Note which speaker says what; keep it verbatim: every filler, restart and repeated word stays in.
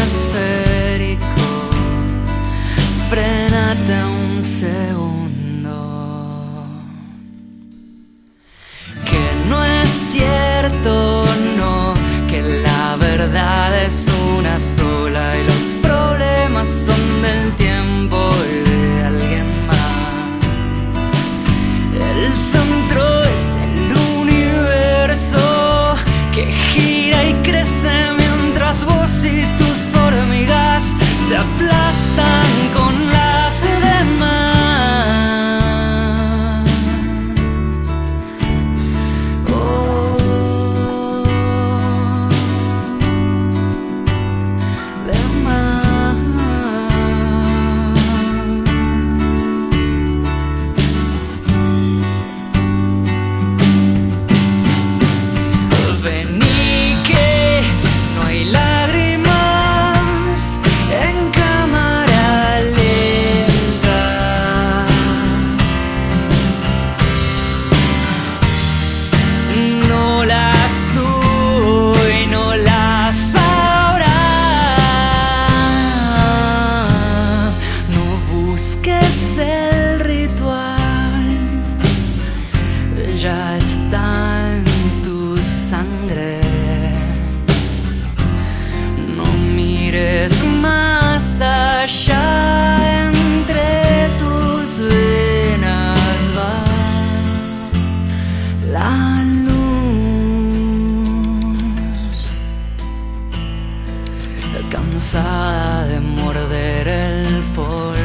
Speaker 1: esférico. Frénate un segundo. Que no es cierto, no, que la verdad es una sola y los problemas son del tiempo y de alguien más. El centro es el universo que gira y crece mientras vos y tus hormigas se aplastan con las demás. Oh, demás. Vení que no hay lágrimas en cámara lenta. No las hoy, no las ahora. No busques el ritual, ya está en tu sangre. No mires más allá, entre tus venas va la luz, cansada de morder el polvo.